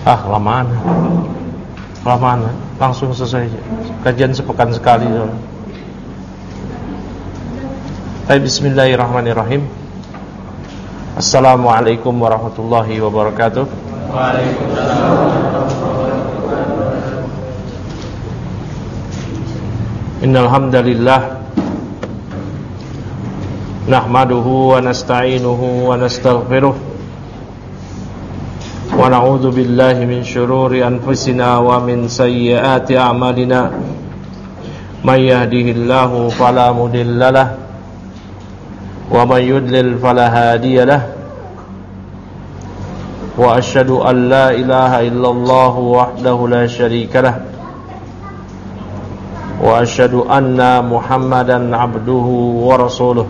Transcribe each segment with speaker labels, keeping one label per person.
Speaker 1: Kelamaan. Langsung selesai. Kajian sepekan sekali. Bismillahirrahmanirrahim. Assalamualaikum warahmatullahi wabarakatuh.
Speaker 2: Waalaikumsalam.
Speaker 1: Innal hamdalillah nahmaduhu wa nasta'inuhu wa nastaghfiruh wa na'udzu billahi min shururi anfusina wa min sayyiati a'malina. May yahdihillahu fala mudhillalah wa may yudlil fala hadiyalah. Wa asyhadu an la ilaha illallah wahdahu la syarikalah wa asyhadu anna Muhammadan abduhu wa rasuluh.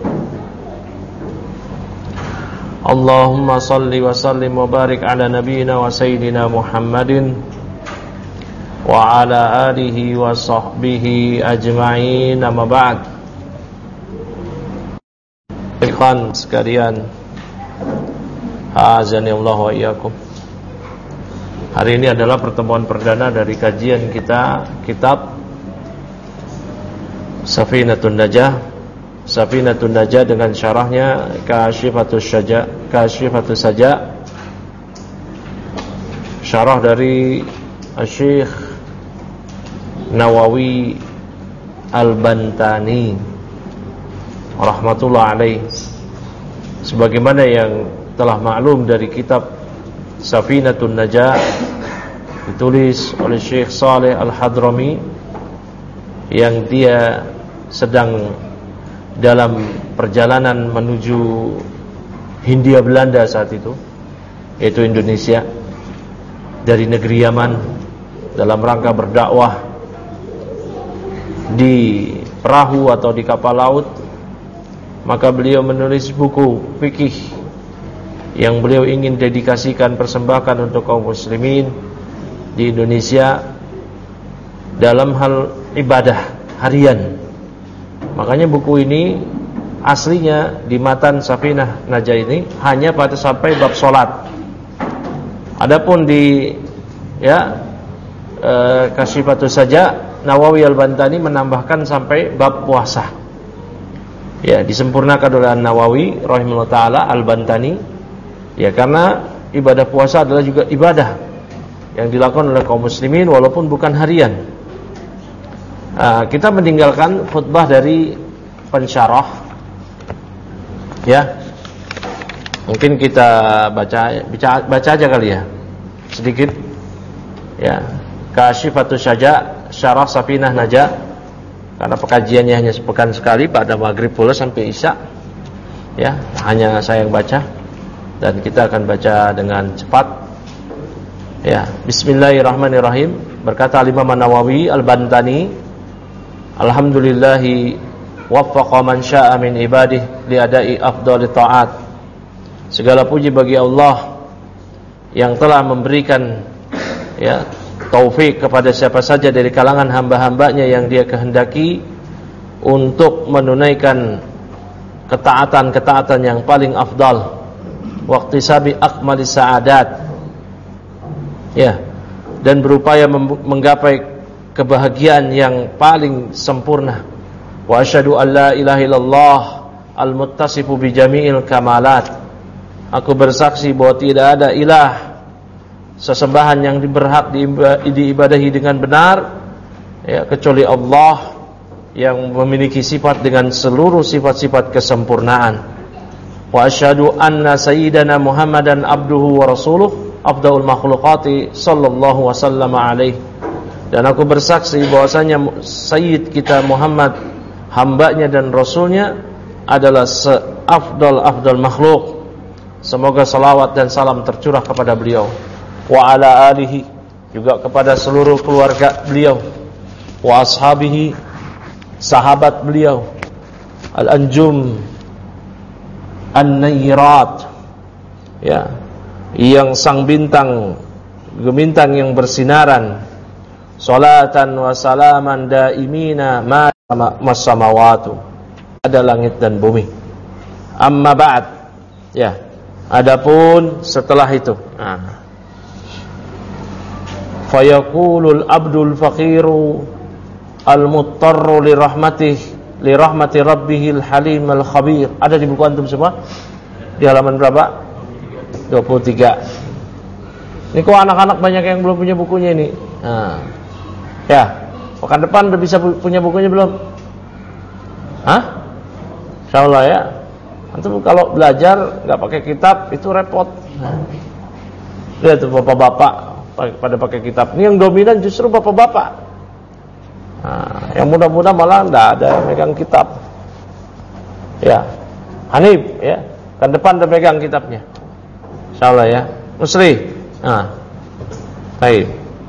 Speaker 1: Allahumma salli wa sallim wa barik ala nabiyyina wa sayyidina Muhammadin wa ala alihi wa sahbihi ajma'in. Amma ba'd. Ikhwan sekalian, azani Allah wa iyyakum. Hari ini adalah pertemuan perdana dari kajian kita kitab Safinatun Najah dengan syarahnya Kasyifatus Saja, syarah dari Syekh Nawawi Al-Bantani rahmatullah alaih. Sebagaimana yang telah maklum dari kitab Safinatun Najah, ditulis oleh Syekh Saleh Al-Hadrami yang dia sedang dalam perjalanan menuju Hindia Belanda saat itu, yaitu Indonesia, dari negeri Yaman dalam rangka berdakwah di perahu atau di kapal laut. Maka beliau menulis buku fikih yang beliau ingin dedikasikan, persembahkan untuk kaum muslimin di Indonesia dalam hal ibadah harian. Makanya buku ini aslinya di matan Safinah Najah ini hanya pada sampai bab salat. Adapun di Kasyifatus Saja, Nawawi Al-Bantani menambahkan sampai bab puasa. Ya, disempurnakan oleh Nawawi rahimahullah taala Al-Bantani. Ya, karena ibadah puasa adalah juga ibadah yang dilakukan oleh kaum muslimin walaupun bukan harian. Kita meninggalkan khutbah dari pensyarah. Ya, mungkin kita baca aja kali ya, sedikit. Ya, Kasyifatus Saja, syarah Safinah Najah. Karena pekajiannya hanya sepekan sekali pada maghrib pula sampai isya. Ya, hanya saya yang baca dan kita akan baca dengan cepat. Ya, bismillahirrahmanirrahim. Berkata Imam Nawawi Al-Bantani, alhamdulillahi waffaqa man syaa min ibadihi li ada'i afdhali ta'at. Segala puji bagi Allah yang telah memberikan taufik kepada siapa saja dari kalangan hamba-hambanya yang dia kehendaki untuk menunaikan ketaatan-ketaatan yang paling afdal, waqtisabi akmalis sa'adat, dan berupaya menggapai kebahagiaan yang paling sempurna. Wa asyhadu an la ilaha illallah al-muttasifu bi jami'il kamalat. Aku bersaksi bahwa tidak ada ilah sesembahan yang berhak diibadahi dengan benar kecuali Allah yang memiliki sifat dengan seluruh sifat-sifat kesempurnaan. Wa asyhadu anna sayyidana Muhammadan abduhu wa rasuluh afdalul makhluqati sallallahu wasallam alaihi. Dan aku bersaksi bahwasanya Sayyid kita Muhammad, hambanya dan rasulnya, adalah seafdal makhluk. Semoga salawat dan salam tercurah kepada beliau. Wa ala alihi, juga kepada seluruh keluarga beliau. Wa ashabihi, sahabat beliau. Al-anjum an-nayyirat, yang sang bintang, gemintang yang bersinaran. Salatan wa salaman daimina ma samawatu, ada langit dan bumi. Amma ba'd, adapun setelah itu. Fayaqulul abdul faqiru al-muttarru li rahmati rabbihil halim al-khabir. Ada di buku antum semua? Di halaman berapa? 23. Ini kok anak-anak banyak yang belum punya bukunya ini. Nah. Ya, pekan depan udah bisa punya bukunya belum? Hah? Insyaallah ya. Antum kalau belajar nggak pakai kitab itu repot. Lihat tuh bapak-bapak pada pakai kitab. Ini yang dominan justru bapak-bapak. Nah, yang muda-muda malah nggak ada yang megang kitab. Ya, Hanif ya. Kan depan udah pegang kitabnya. Insyaallah ya. Musri. Nah. Baik.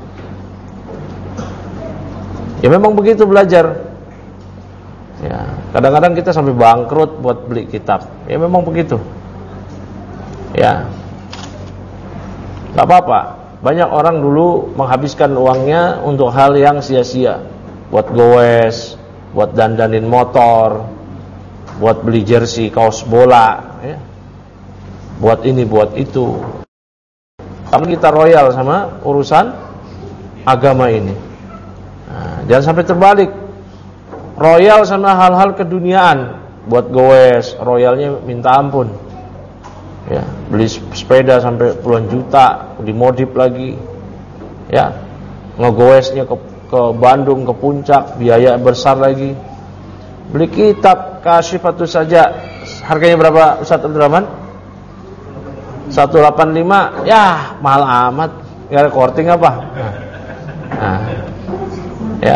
Speaker 1: Ya memang begitu belajar. Ya, kadang-kadang kita sampai bangkrut buat beli kitab. Ya memang begitu. Ya. Enggak apa-apa. Banyak orang dulu menghabiskan uangnya untuk hal yang sia-sia. Buat goes, buat dandanin motor, buat beli jersey kaos bola, ya. Buat ini, buat itu. Tapi kita royal sama urusan agama ini. Nah, jangan sampai terbalik. Royal sama hal-hal keduniaan. Buat goes, royalnya minta ampun. Ya, beli sepeda sampai puluhan juta, dimodif lagi. Ya, ngegoesnya ke Bandung, ke puncak, biaya besar lagi. Beli kitab Kasyifatus saja, harganya berapa Ustaz Abdurrahman? 185. Ya, mahal amat. Enggak ada korting apa? Nah. Ya.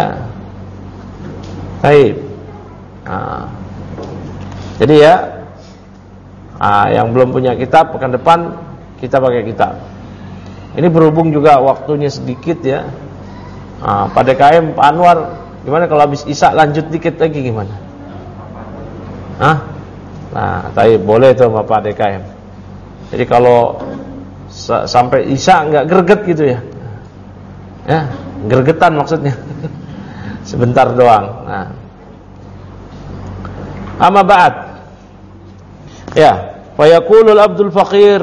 Speaker 1: Baik. Nah. Jadi ya, yang belum punya kitab pekan depan kita pakai kitab. Ini berhubung juga waktunya sedikit ya. Pada KM Pak Anwar, gimana kalau habis Isya lanjut dikit lagi gimana? Nah, tapi boleh tuh Bapak DKM. Jadi kalau sampai Isya enggak greget gitu ya. Ya, gregetan maksudnya. Sebentar doang. Nah. Amma ba'd. Ya, fa yaqulul abdul faqir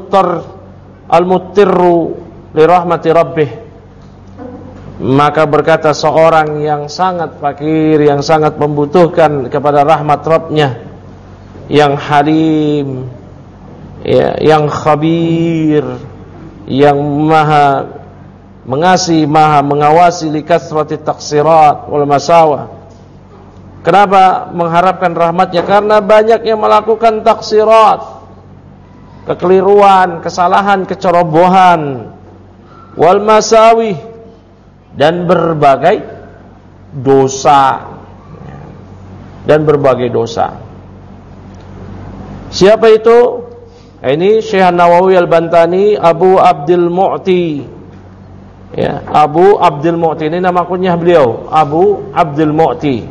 Speaker 1: al-muttirru li rahmati rabbih. Maka berkata seorang yang sangat fakir, yang sangat membutuhkan kepada rahmat Rabb-nya, yang halim, ya, yang khabir, yang maha mengasihi, maha mengawasi li kasrati taqsirat wal masawa. Kenapa mengharapkan rahmatnya? Karena banyak yang melakukan taksirat, kekeliruan, kesalahan, kecerobohan, wal masawi, dan berbagai dosa. Dan berbagai dosa. Siapa itu? Ini Syekh Nawawi Al-Bantani, Abu Abdul Mu'ti. Ya, Abu Abdul Mu'ti, ini nama kunyah beliau, Abu Abdul Mu'ti.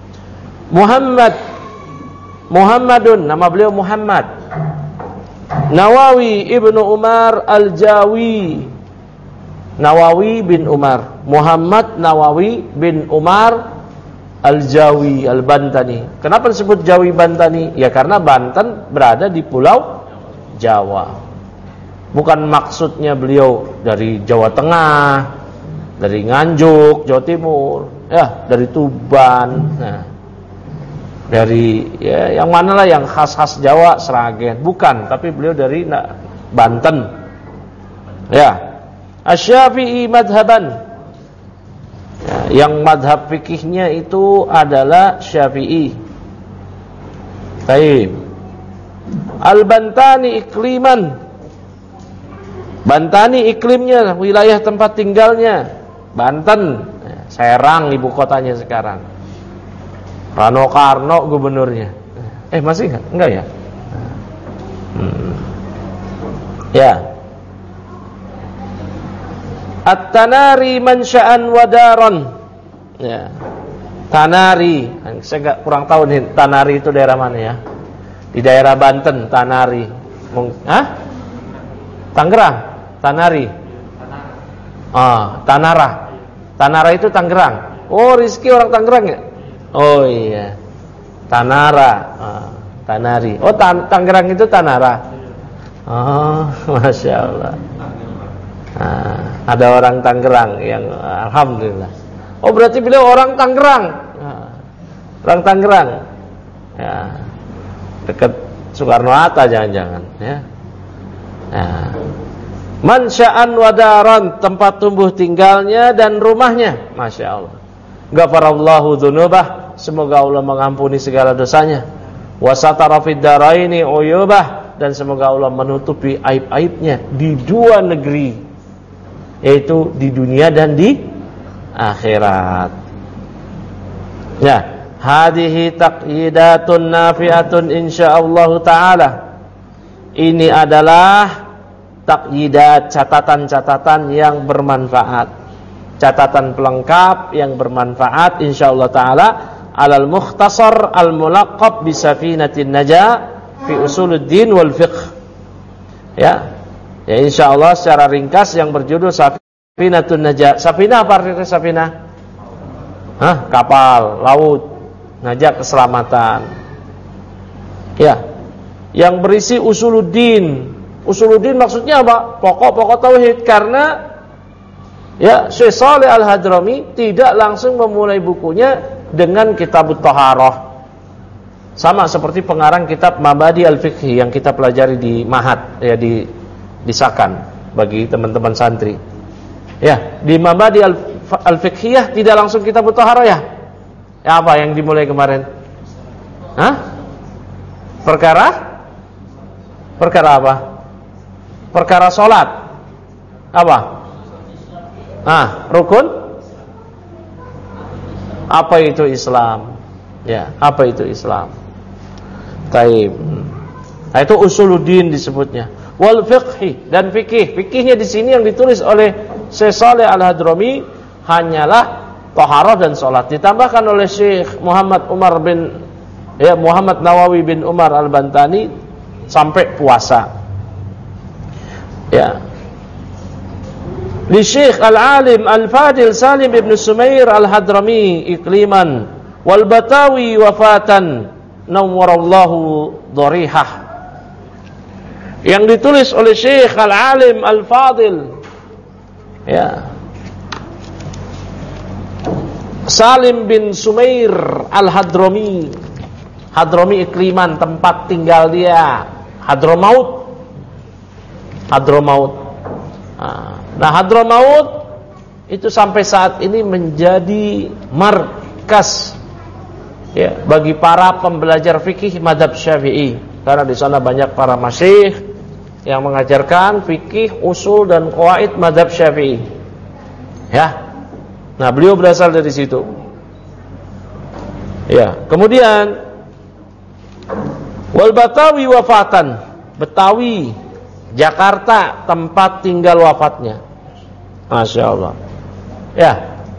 Speaker 1: Muhammadun, nama beliau Muhammad. Nawawi Ibnu Umar Al-Jawi. Nawawi bin Umar, Muhammad Nawawi bin Umar Al-Jawi Al-Bantani. Kenapa disebut Jawi Bantani? Ya karena Banten berada di pulau Jawa. Bukan maksudnya beliau dari Jawa Tengah, dari Nganjuk, Jawa Timur, ya dari Tuban. Nah, dari ya yang mana lah yang khas-khas Jawa, Sragen. Bukan, tapi beliau dari Banten. Ya. Asy-Syafi'i madhaban. Ya, yang madhab fikihnya itu adalah Syafi'i. Baik. Al-Bantani ikliman. Bantani iklimnya, wilayah tempat tinggalnya Banten. Serang ibu kotanya sekarang. Rano Karno gubernurnya. Masih enggak? Enggak ya? Ya. At-Tanari mansya'an wadaron. Ya. Tanari. Saya enggak kurang tahu nih Tanari itu daerah mana ya? Di daerah Banten, Tanari. Tangerang, Tanari. Tanara. Tanara itu Tangerang. Oh, Rizky orang Tangerang ya? Oh iya. Tanara. Tanari. Oh, Tangerang itu Tanara. Oh, Masya Allah. Ada orang Tangerang yang alhamdulillah. Oh, berarti beliau orang Tangerang. Orang Tangerang. Ya. Dekat Soekarno-Hatta jangan-jangan, ya. Nah. Mansya'an wadaran, tempat tumbuh tinggalnya dan rumahnya. Masya Allah. Ghafarallahu dzunubah, semoga Allah mengampuni segala dosanya. Wa satara fid daraini uyubah, dan semoga Allah menutupi aib-aibnya di dua negeri, yaitu di dunia dan di akhirat. Ya, hadhihi taqyidatun nafi'atun insyaallah taala. Ini adalah taqyidat, catatan-catatan yang bermanfaat, catatan pelengkap yang bermanfaat insyaallah taala alal mukhtasar al mulaqqab bi safinatin najah fi usuluddin wal fiqh. Ya. Ya insyaallah secara ringkas yang berjudul Safinatun Najah. Safinah apa artinya safinah? Kapal laut. Najah keselamatan. Ya. Yang berisi usuluddin. Usuluddin maksudnya apa? Pokok-pokok tauhid, karena ya Syekh Shalih Al-Hadrami tidak langsung memulai bukunya dengan kitabut thaharah. Sama seperti pengarang kitab Mabadi Al-Fiqhi yang kita pelajari di Mahat, ya di Sakan bagi teman-teman santri. Ya, di Mabadi Al-Fiqhiyah tidak langsung kitabut thaharah ya. Ya apa yang dimulai kemarin? Perkara apa? Perkara salat. Apa? Rukun. Apa itu Islam? Ya, apa itu Islam? Taib. Nah, itu usuluddin disebutnya. Wal fiqhi, dan fikih. Fikihnya di sini yang ditulis oleh Syekh Shalih Al-Hadrami hanyalah taharah dan salat. Ditambahkan oleh Syekh Muhammad Nawawi bin Umar Al-Bantani sampai puasa. Ya. Li Syekh Al-Alim Al-Fadil Salim ibn Sumair Al-Hadrami ikliman wal Batawi wafatan nawwarallahu dharihah. Yang ditulis oleh Syekh Al-Alim Al-Fadil, ya, Salim bin Sumair Al-Hadrami. Hadrami ikliman, tempat tinggal dia Hadramaut. Nah, Hadramaut itu sampai saat ini menjadi markas, ya, bagi para pembelajar fikih mazhab Syafi'i, karena di sana banyak para masyayikh yang mengajarkan fikih, usul dan qawaid mazhab Syafi'i. Ya. Nah, beliau berasal dari situ. Ya, kemudian wal Batawi wafatan. Betawi, Jakarta tempat tinggal wafatnya. Masya Allah. Ya.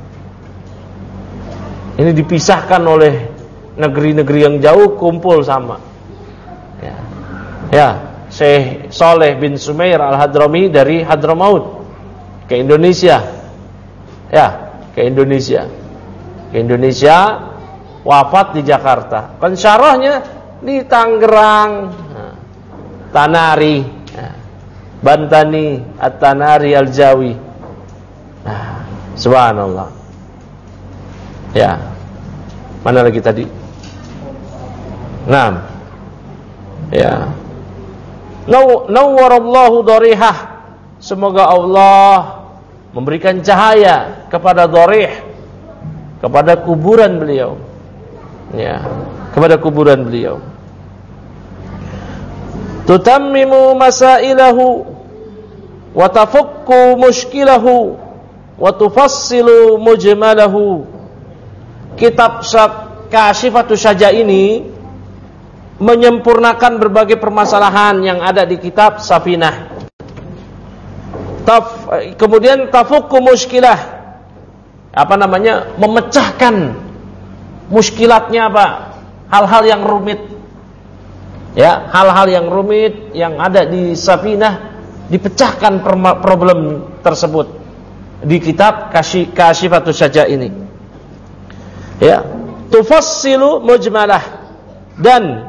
Speaker 1: Ini dipisahkan oleh negeri-negeri yang jauh, kumpul sama. Ya. Ya, Syekh Shalih bin Sumair Al-Hadrami dari Hadramaut ke Indonesia. Ya, ke Indonesia. Ke Indonesia, wafat di Jakarta. Pensyarahnya di Tangerang, Tanari, Bantani, At-Tanari Al-Jawi. Subhanallah. Ya. Mana lagi tadi? 6. Ya. Nawwarallahu dharihah. Semoga Allah memberikan cahaya kepada dharih, kepada kuburan beliau. Ya, kepada kuburan beliau. Tutammimu masailahu wa tafukku mushkilahu wa tufassilu mujmalahu. Kitab Kasyifatus Syaja ini menyempurnakan berbagai permasalahan yang ada di kitab Safinah. Kemudian tafukku mushkilah, memecahkan muskilatnya apa? Hal-hal yang rumit. Ya, hal-hal yang rumit yang ada di Safinah dipecahkan problem tersebut di kitab Kasyifatus Syaja ini. Ya, tufassilu mujmalah, dan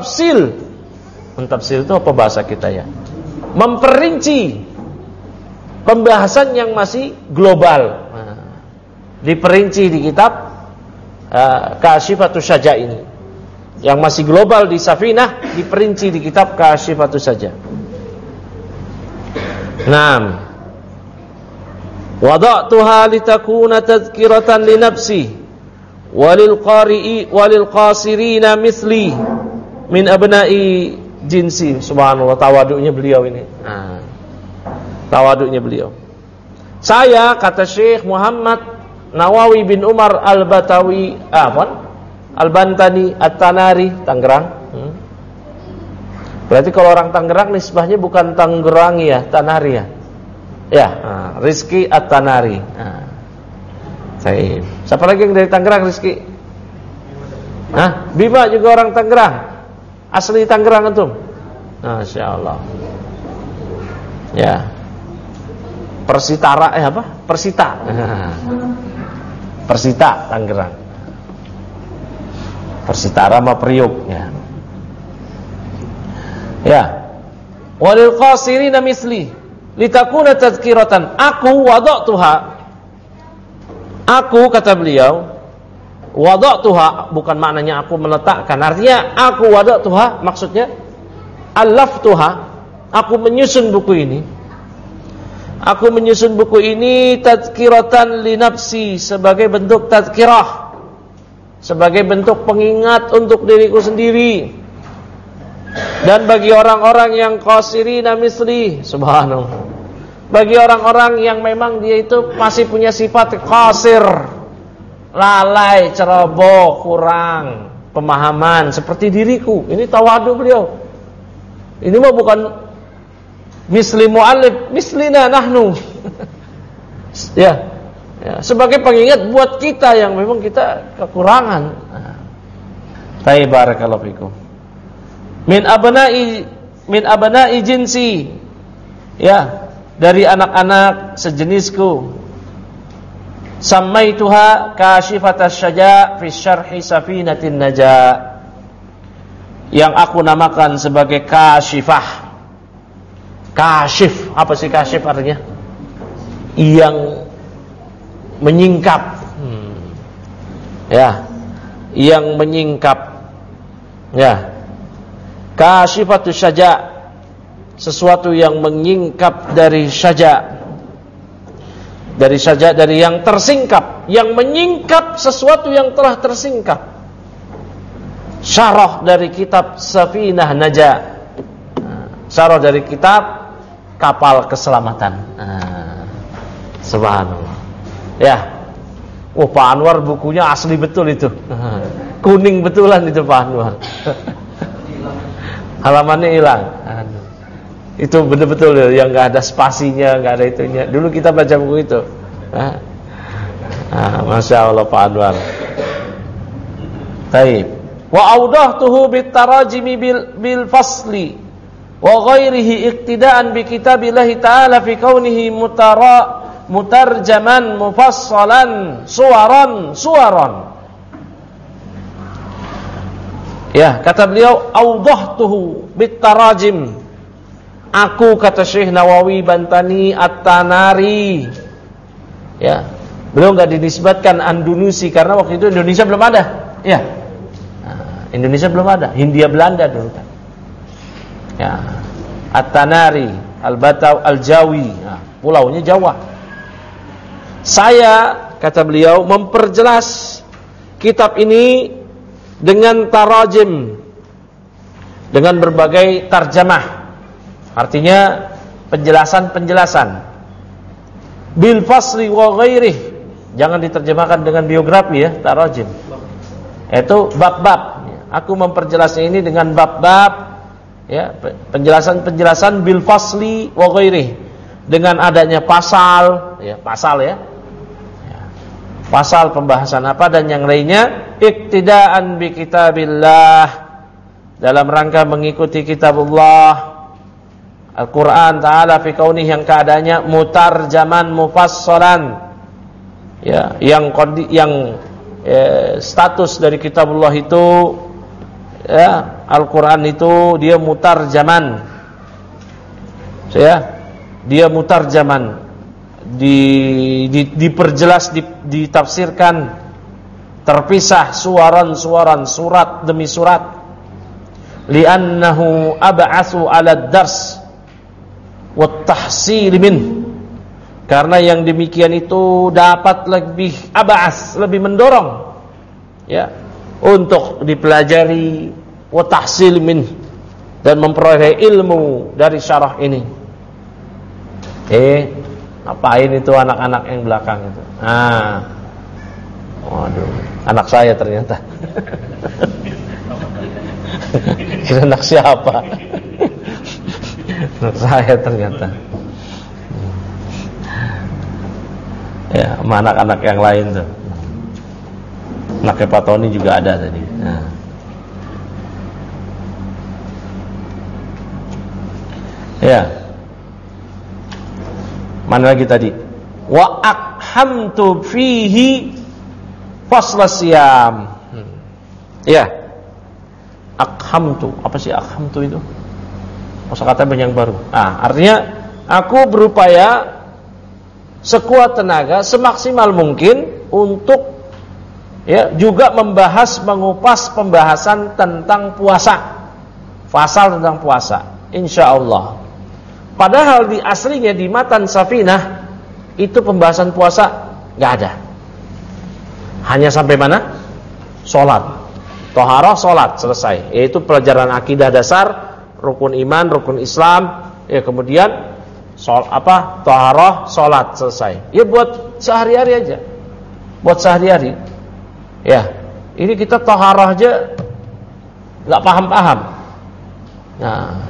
Speaker 1: mentafsil itu apa bahasa kita ya? Memperinci pembahasan yang masih global. Diperinci di kitab Kasyifatus Syaja ini. Yang masih global di Safinah diperinci di kitab Kasyifatus Syaja. Naam. Wada'tuha litakuna tadhkiratan li nafsi walil qari'i walil qasirina mithli min abna'i jinsi. Subhanallah, tawaduknya beliau ini. Tawaduknya beliau. Saya, kata Syekh Muhammad Nawawi bin Umar Al-Batawi, Al-Bantani At-Tanari, Tangerang. Berarti kalau orang Tangerang nisbahnya bukan Tanggerangi ya, Tanari ya. Ya, Rizki At-Tanari. Siapa lagi yang dari Tangerang, Rizki? Bima juga orang Tangerang. Asli Tangerang antum? Masyaallah. Ya. Persitara Persita. Persita Tangerang. Persitara sama Priuk ya. Ya. Walil qasirina misli litakuna tadhkiratan. Aku wada'tuha. Aku, kata beliau, wada'tuha bukan maknanya aku meletakkan. Artinya aku wada'tuha maksudnya alaftuha. Aku menyusun buku ini. Aku menyusun buku ini tadhkiratan li nafsi, sebagai bentuk tadhkirah, sebagai bentuk pengingat untuk diriku sendiri dan bagi orang-orang yang qasirina misli. Subhanallah. Bagi orang-orang yang memang dia itu masih punya sifat qasir, lalai, ceroboh, kurang pemahaman seperti diriku. Ini tawadu beliau. Ini mah bukan misli mu'allif, mislina nahnu. ya, sebagai pengingat buat kita yang memang kita kekurangan. Tayyib, barakallahu fikum. Min abna'i jinsi. Ya, dari anak-anak sejenisku. Sammaituha kasyifatas syaja' fi syarhi safinatin naja. Yang aku namakan sebagai kasyifah. Kasyif, apa sih kasyif artinya? Yang menyingkap. Ya, yang menyingkap. Ya. Kasyifatus syaja', sesuatu yang menyingkap dari syaja'. Dari syaja', dari yang tersingkap, yang menyingkap sesuatu yang telah tersingkap. Syarah dari kitab Safinah Naja. Syarah dari kitab Kapal Keselamatan. Subhanallah. Ya. Pak Anwar bukunya asli betul itu. Kuning betulan itu Pak Anwar. Halamannya hilang. Itu betul-betul yang enggak ada spasinya, enggak ada itunya. Dulu kita baca buku itu. Masya Allah Pak Anwar. Taib. Wa audahtuhu bitarajimi bil fasli wa ghairihi iqtidaan bi kitabillahi ta'ala fi kaunihi mutarjaman mufassalan suwaran. Ya, kata beliau audahtuhu bitarajim. Aku, kata Syekh Nawawi Bantani At-Tanari. Ya, beliau enggak dinisbatkan Andalusi karena waktu itu Indonesia belum ada. Ya. Indonesia belum ada, Hindia Belanda dulu kan. Ya. At-Tanari, Al-Bataw, Al-Jawi, pulaunya Jawa. Saya, kata beliau, memperjelas kitab ini dengan tarajim, dengan berbagai tarjamah. Artinya penjelasan-penjelasan. Bil fasli wa ghairih. Jangan diterjemahkan dengan biografi ya, tarajim. Itu bab-bab. Aku memperjelasnya ini dengan bab-bab, ya, penjelasan-penjelasan bil fasli wa ghairih, dengan adanya pasal, ya, pasal ya. Pasal pembahasan apa dan yang lainnya, iktidaan bi kitabillah, dalam rangka mengikuti kitabullah Al-Qur'an Ta'ala fi kaunih, yang keadaannya mutarjaman mufassalan, ya, yang status dari kitabullah itu, ya, Al-Quran itu dia mutarjaman, ya, dia mutarjaman, diperjelas, ditafsirkan, terpisah suaran-suaran, surat demi surat. Li'annahu ab'atsu 'ala ad-dars wat tahsil min. Karena yang demikian itu dapat lebih ab'ats, lebih mendorong ya untuk dipelajari wa tahsil min, dan memperoleh ilmu dari syarah ini. Ngapain itu anak-anak yang belakang itu? Waduh, anak saya ternyata. Kira anak siapa? Anak saya ternyata. Ya, sama anak-anak yang lain tuh. Anaknya Pak Tony juga ada tadi. Ya. Mana lagi tadi? Wa aqhamtu fihi fasla siyam. Ya. Aqhamtu. Apa sih aqhamtu itu? Kosakata yang baru. Artinya aku berupaya sekuat tenaga, semaksimal mungkin untuk juga mengupas pembahasan tentang puasa. Fasal tentang puasa, insyaallah. Padahal di aslinya di matan Safinah itu pembahasan puasa nggak ada. Hanya sampai mana? Salat. Thaharah, salat, selesai. Yaitu pelajaran akidah dasar, rukun iman, rukun Islam, kemudian thaharah, salat, selesai. Ya buat sehari-hari aja. Buat sehari-hari. Ya, ini kita thaharah aja nggak paham-paham. Nah,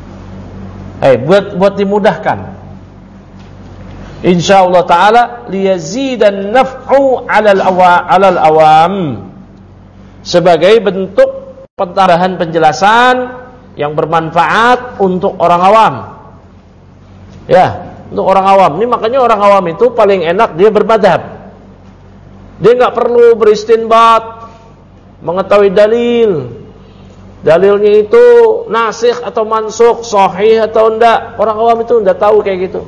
Speaker 1: buat dimudahkan. Insyaallah taala liyazidan naf'u 'alal awam, sebagai bentuk pentambahan penjelasan yang bermanfaat untuk orang awam. Ya, untuk orang awam. Ini makanya orang awam itu paling enak dia bermadhab. Dia nggak perlu beristinbat, mengetahui dalil. Dalilnya itu nasikh atau mansukh, sahih atau enggak. Orang awam itu enggak tahu kayak gitu.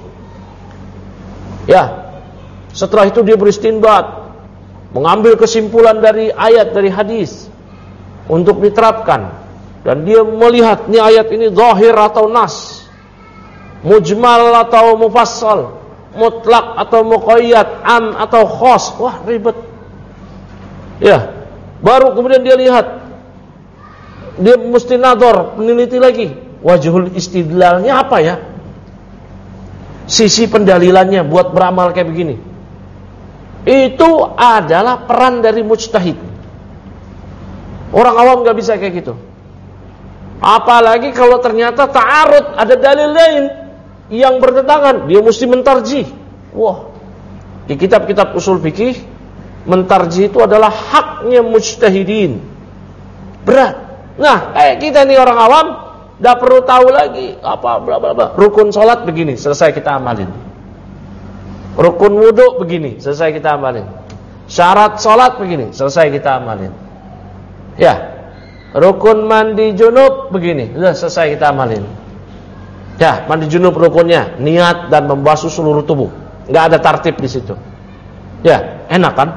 Speaker 1: Ya. Setelah itu dia beristinbat, mengambil kesimpulan dari ayat, dari hadis untuk diterapkan. Dan dia melihat ini ayat ini zahir atau nas, mujmal atau mufassal, mutlak atau muqayyad, am atau khas. Wah, ribet. Ya. Baru kemudian dia lihat, dia mesti nador, meneliti lagi wajhul istidlalnya apa ya, sisi pendalilannya buat beramal kayak begini. Itu adalah peran dari mujtahid. Orang awam gak bisa kayak gitu. Apalagi kalau ternyata ta'arud, ada dalil lain yang bertentangan, dia mesti mentarjih. Wah, di kitab-kitab usul fikih, mentarjih itu adalah haknya mujtahidin. Berat. Nah, kayak kita nih orang awam, gak perlu tahu lagi apa bla bla bla. Rukun salat begini, selesai kita amalin. Rukun wudu begini, selesai kita amalin. Syarat salat begini, selesai kita amalin. Ya. Rukun mandi junub begini, sudah selesai kita amalin. Ya, mandi junub rukunnya niat dan membasuh seluruh tubuh. Gak ada tartib di situ. Ya, enak kan?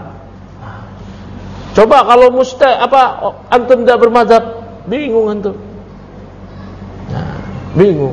Speaker 1: Coba kalau antum tidak bermadzhab, bingung antum. Nah, bingung.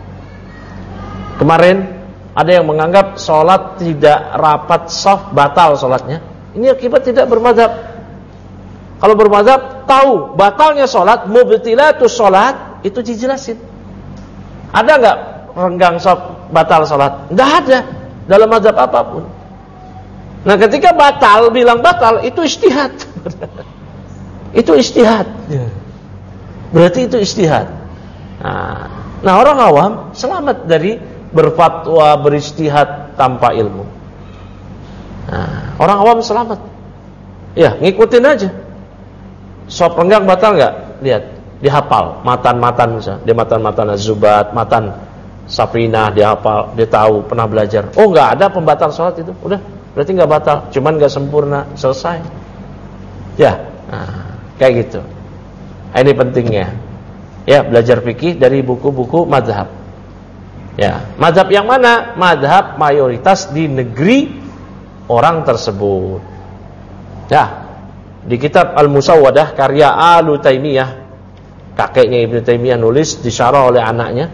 Speaker 1: Kemarin ada yang menganggap sholat tidak rapat shaf batal sholatnya. Ini akibat tidak bermadzhab. Kalau bermadzhab tahu batalnya sholat, mubtilatus sholat itu dijelasin. Ada nggak renggang shaf batal sholat? Nggak ada dalam mazhab apapun. Nah, ketika batal, bilang batal, itu ijtihad. Itu ijtihad. Berarti itu ijtihad. Nah, orang awam selamat dari berfatwa, berijtihad tanpa ilmu. Nah, orang awam selamat. Ya, ngikutin aja. Shaf renggang batal nggak? Lihat, dihafal. Matan-matan misalnya. Dia matan-matan Az-Zubat, matan Safinah, dia hafal, dia tahu, pernah belajar. Oh, nggak ada pembatal sholat itu. Udah, berarti nggak batal, cuman nggak sempurna, selesai. Ya, kayak gitu. Ini pentingnya. Ya, belajar fikih dari buku-buku mazhab. Ya, mazhab yang mana? Mazhab mayoritas di negeri orang tersebut. Ya, di kitab Al-Musawwadah karya Alu Taimiyah, kakeknya Ibnu Taimiyah nulis, disyarah oleh anaknya.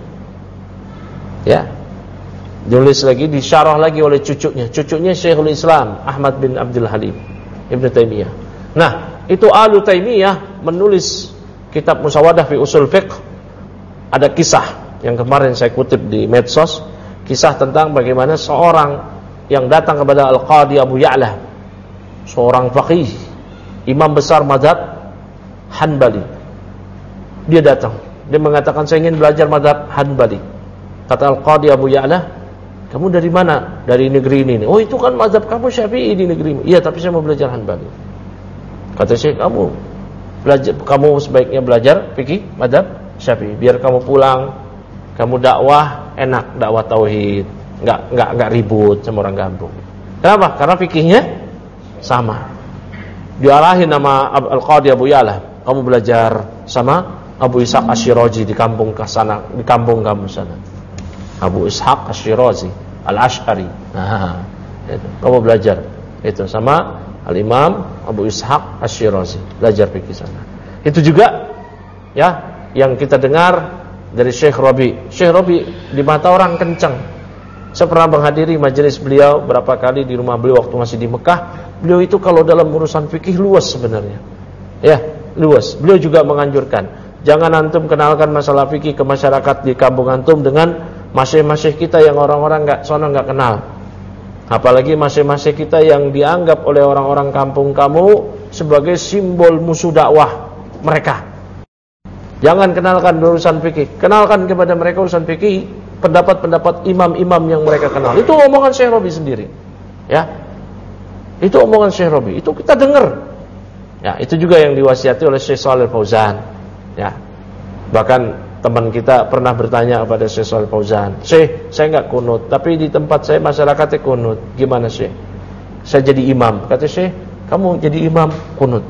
Speaker 1: Ya, nulis lagi, disyarah lagi oleh cucunya Syekhul Islam Ahmad bin Abdul Halim Ibnu Taimiyah. Nah, itu Alu Taimiyah menulis kitab Musawwadah fi Usul Fiqh. Ada kisah yang kemarin saya kutip di medsos, kisah tentang bagaimana seorang yang datang kepada Al-Qadi Abu Ya'la, seorang faqih, imam besar mazhab Hanbali. Dia datang, dia mengatakan, saya ingin belajar mazhab Hanbali. Kata Al-Qadi Abu Ya'la, kamu dari mana? Dari negeri ini. Oh, itu kan mazhab kamu Syafi'i di negeri ini. Iya, tapi saya mau belajar Hanbali. Kata Syekh, kamu sebaiknya belajar fikih mazhab Syafi'i, biar kamu pulang, kamu dakwah enak, dakwah tauhid, enggak ribut sama orang kampung. Kenapa? Karena fikihnya sama. Diarahin nama Al-Qadi Abu Ya'la, kamu belajar sama Abu Ishaq Asy-Syirazi di kampung sana, di kampung kamu sana. Abu Ishaq Asy-Syirazi Al-Asy'ari. Nah, itu. Kamu belajar itu sama Al-Imam Abu Ishaq Asy-Syirazi, belajar fikih sana. Itu juga ya yang kita dengar dari Syekh Rabi. Syekh Rabi di mata orang kencang. Saya pernah menghadiri majelis beliau berapa kali di rumah beliau waktu masih di Mekah. Beliau itu kalau dalam urusan fikih luas sebenarnya. Ya, luas. Beliau juga menganjurkan, jangan antum kenalkan masalah fikih ke masyarakat di kampung antum dengan masyayikh-masyayikh kita yang orang-orang enggak kenal. Apalagi masyayikh-masyayikh kita yang dianggap oleh orang-orang kampung kamu sebagai simbol musuh dakwah mereka. Jangan kenalkan urusan fikih. Kenalkan kepada mereka urusan fikih, pendapat-pendapat imam-imam yang mereka kenal. Itu omongan Syekh Rabi sendiri. Ya. Itu omongan Syekh Rabi. Itu kita dengar. Ya, itu juga yang diwasiati oleh Syekh Shalih Fauzan. Ya. Bahkan teman kita pernah bertanya kepada Syekh Shalih Fauzan, "Syekh, saya enggak kunut, tapi di tempat saya masyarakatnya kunut. Gimana, Syekh? Saya jadi imam." Kata Syekh, "Kamu jadi imam kunut."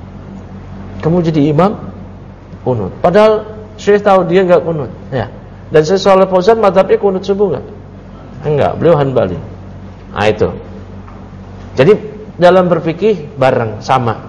Speaker 1: Kamu jadi imam kunut. Padahal Syekh tahu dia enggak kunut. Ya. Dan Syekh Shalih Fauzan mazhabnya kunut subuh enggak? Enggak, beliau Hanbali. Nah, itu. Jadi dalam berfikih bareng sama.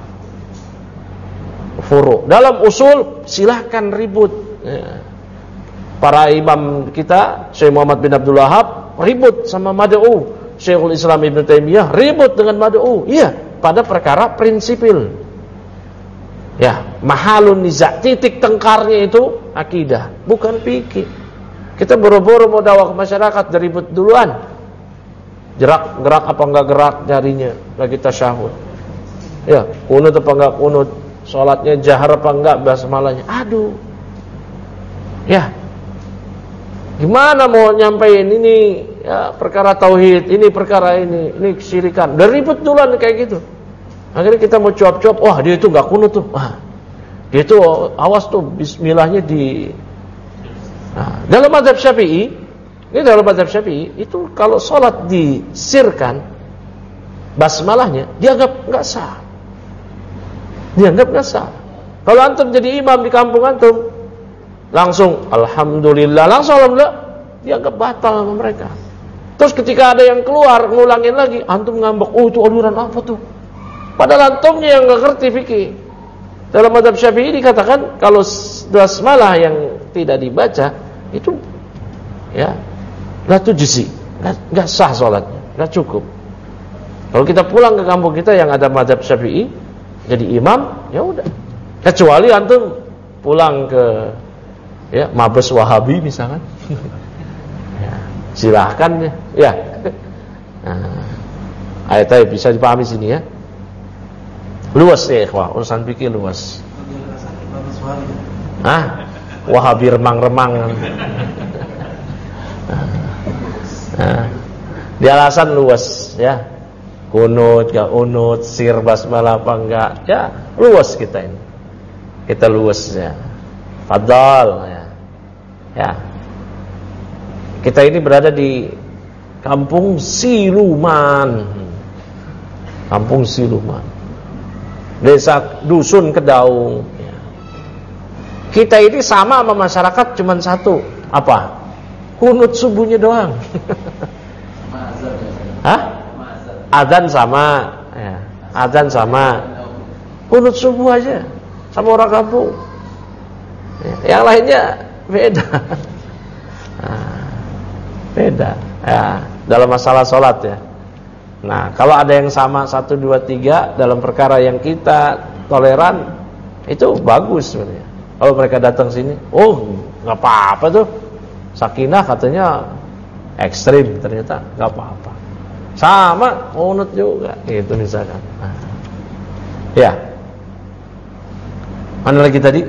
Speaker 1: Furu. Dalam usul silahkan ribut. Ya. Para imam kita, Syekh Muhammad bin Abdul Wahhab ribut sama Mad'u. Syekhul Islam Ibnu Taimiyah ribut dengan Mad'u. Iya, pada perkara prinsipil. Ya, mahalun niza', titik tengkarnya itu akidah, bukan fikih. Kita boro-boro mau dakwah ke masyarakat, ribut duluan. Gerak apa enggak gerak jarinya lagi tasyahud. Ya, kunut apa enggak kunut, salatnya jahar apa enggak basmalahnya. Aduh. Ya. Gimana mau nyampein ini ya perkara tauhid, ini perkara ini kesyirikan. Dan ribut duluan kayak gitu. Akhirnya kita mau cuap-cuap, wah dia itu enggak kunut tuh. Wah. Dia itu awas tuh bismillahnya di. Nah, dalam mazhab Syafi'i, itu kalau salat disirkan basmalahnya dianggap enggak sah. Dianggap enggak sah. Kalau antum jadi imam di kampung antum, langsung alhamdulillah, dianggap batal sama mereka. Terus ketika ada yang keluar ngulangin lagi, antum ngambek, "Oh, itu aliran apa tuh?" Padahal antumnya yang enggak ngerti fikih. Dalam mazhab Syafi'i dikatakan kalau basmalah yang tidak dibaca itu ya la tujzi, enggak sah salatnya, enggak cukup. Kalau kita pulang ke kampung kita yang ada mazhab Syafi'i jadi imam, ya udah. Kecuali antum pulang ke ya Mabes Wahabi misalkan. Ya, silahkan ya. Nah, ayat bisa dipahami sini ya. Luas ya ikhwah, urusan fikih luas. Wahabi remang-remang. Di alasan luas ya. Kunut, gak unut, sir basmalah apa enggak. Ya, luas kita ini. Kita luas ya. Fadal ya. Ya. Kita ini berada di Kampung Siluman. Kampung Siluman. Desa Dusun Kedaung ya. Kita ini sama masyarakat cuman satu. Apa? Kunut subuhnya doang. Hah? Adzan sama, ya. Adzan sama. Kunut subuh aja sama orang kampung. Yang lainnya beda. Beda. Ya, dalam masalah sholat ya. Nah, kalau ada yang sama 1, 2, 3 dalam perkara yang kita toleran, itu bagus sebenarnya. Kalau mereka datang sini, oh nggak apa-apa tuh, sakinah katanya ekstrim, ternyata nggak apa-apa. Sama kunut juga, gitu misalkan. Nah, ya, mana lagi tadi?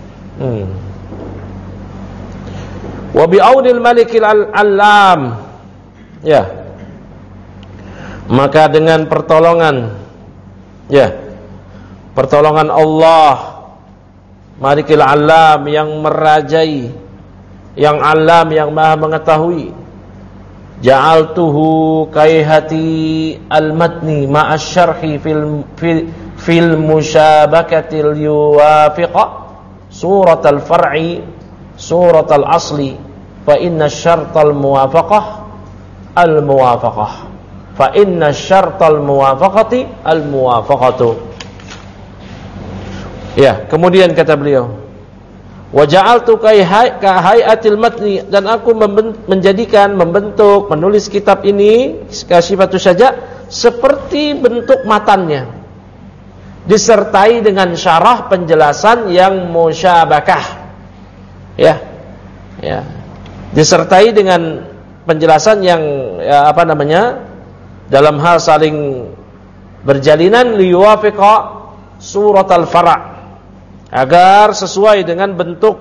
Speaker 1: Wa bi'aunil malikil alam. Ya. Maka dengan pertolongan, ya, pertolongan Allah Malikil alam, yang merajai, yang alam, yang maha mengetahui. Ja'altuhu kaihati al-matni ma'asyarhi fil musyabakatil yuwafiqa surat al-far'i surat al-asli fa inna syartal muwafaqah al-muwafaqah fa inna syartal muwafaqati al-muwafaqatu. Ya, kemudian kata beliau, wa ja'altu ka hayatil matni, dan aku membentuk, menulis kitab ini Kasifatu Syaja seperti bentuk matannya, disertai dengan syarah penjelasan yang musyabakah. Ya. Disertai dengan penjelasan yang dalam hal saling berjalinan liyuwafiqa surat al-fara', agar sesuai dengan bentuk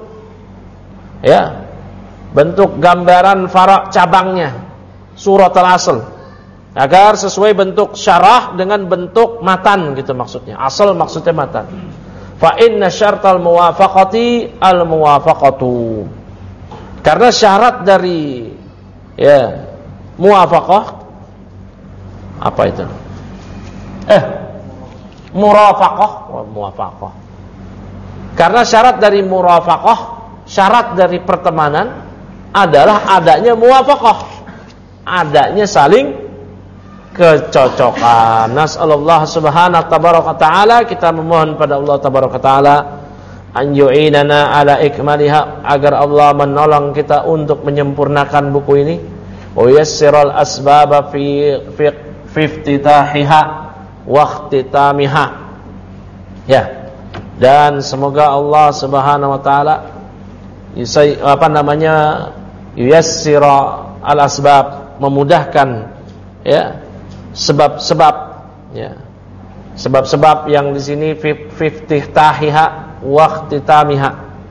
Speaker 1: gambaran fara' cabangnya, surat al-asl, agar sesuai bentuk syarah dengan bentuk matan, gitu maksudnya. Asal maksudnya matan. Fa inna syartal muwafaqati al-muwafaqatu. Karena syarat dari muwafaqah apa itu? Muwafaqah. Karena syarat dari murafaqah, syarat dari pertemanan adalah adanya muwafaqah, adanya saling kecocokan. Nas'alullah subhanahu wa ta'ala, kita memohon pada Allah tabaraka ta'ala an yu'inana ala ikmaliha, agar Allah menolong kita untuk menyempurnakan buku ini. Wa yassiral asbaba fi iftitahiha wa ikhtitamiha. Ya. Dan semoga Allah subhanahu wa ta'ala yuyassira al-asbab, memudahkan sebab-sebab sebab-sebab yang di sini fiftihtahiha wa ikhtitamiha,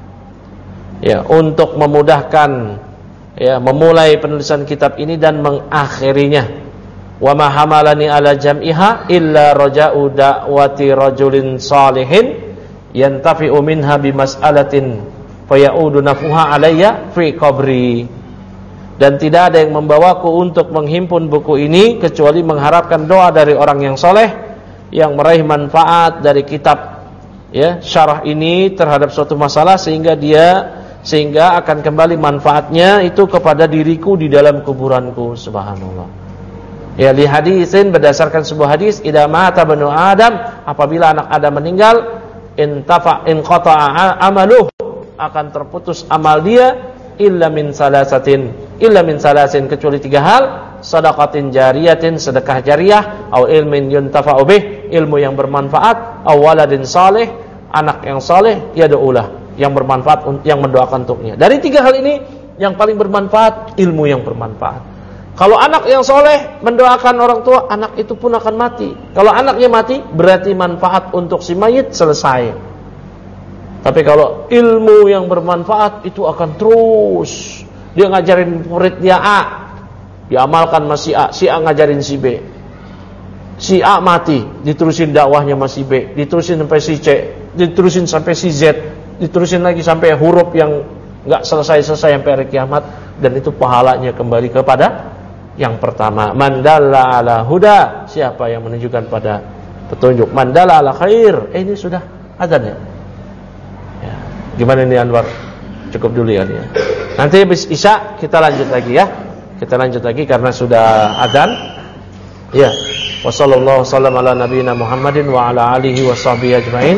Speaker 1: untuk memudahkan memulai penulisan kitab ini dan mengakhirinya. Wa ma hamalani ala jam'iha illa raja'u da'wati rajulin salihin yantafi'u minha bimas'alatin fayaudu nafuha alayya fi qabri. Dan tidak ada yang membawaku untuk menghimpun buku ini kecuali mengharapkan doa dari orang yang soleh yang meraih manfaat dari kitab syarah ini terhadap suatu masalah, sehingga akan kembali manfaatnya itu kepada diriku di dalam kuburanku. Subhanallah. Li hadisin, berdasarkan sebuah hadis, idza mata banu Adam, apabila anak Adam meninggal, inqata'a amaluh, akan terputus amal dia, illa min salasin, kecuali 3 hal: sadaqatin jariyatin, sedekah jariah, au ilmin yuntafa'u bih, ilmu yang bermanfaat, au waladin saleh, anak yang saleh, yad'ulah, yang bermanfaat, yang mendoakan untuknya. Dari 3 hal ini yang paling bermanfaat ilmu yang bermanfaat. Kalau anak yang soleh mendoakan orang tua, anak itu pun akan mati. Kalau anaknya mati, berarti manfaat untuk si mayit selesai. Tapi kalau ilmu yang bermanfaat, itu akan terus. Dia ngajarin murid dia A, diamalkan sama si A ngajarin si B. Si A mati, diterusin dakwahnya sama si B, diterusin sampai si C, diterusin sampai si Z, diterusin lagi sampai huruf yang enggak selesai-selesai sampai hari kiamat, dan itu pahalanya kembali kepada yang pertama. Mandalla ala huda, siapa yang menunjukkan pada petunjuk. Mandalla ala khair. Ini sudah azan ya. Gimana ini Anwar? Cukup dulu ya. Nanti habis Isya kita lanjut lagi ya. Kita lanjut lagi karena sudah adzan. Ya. Wassallallahu wasallam ala nabiyyina Muhammadin wa ala alihi washabbihi ajmain.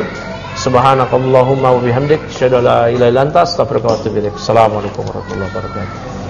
Speaker 1: Subhanakallahumma wa bihamdik, asyhadu an la ilaha illa anta, astaghfiruka wa atubu ilaik. Assalamualaikum warahmatullahi wabarakatuh.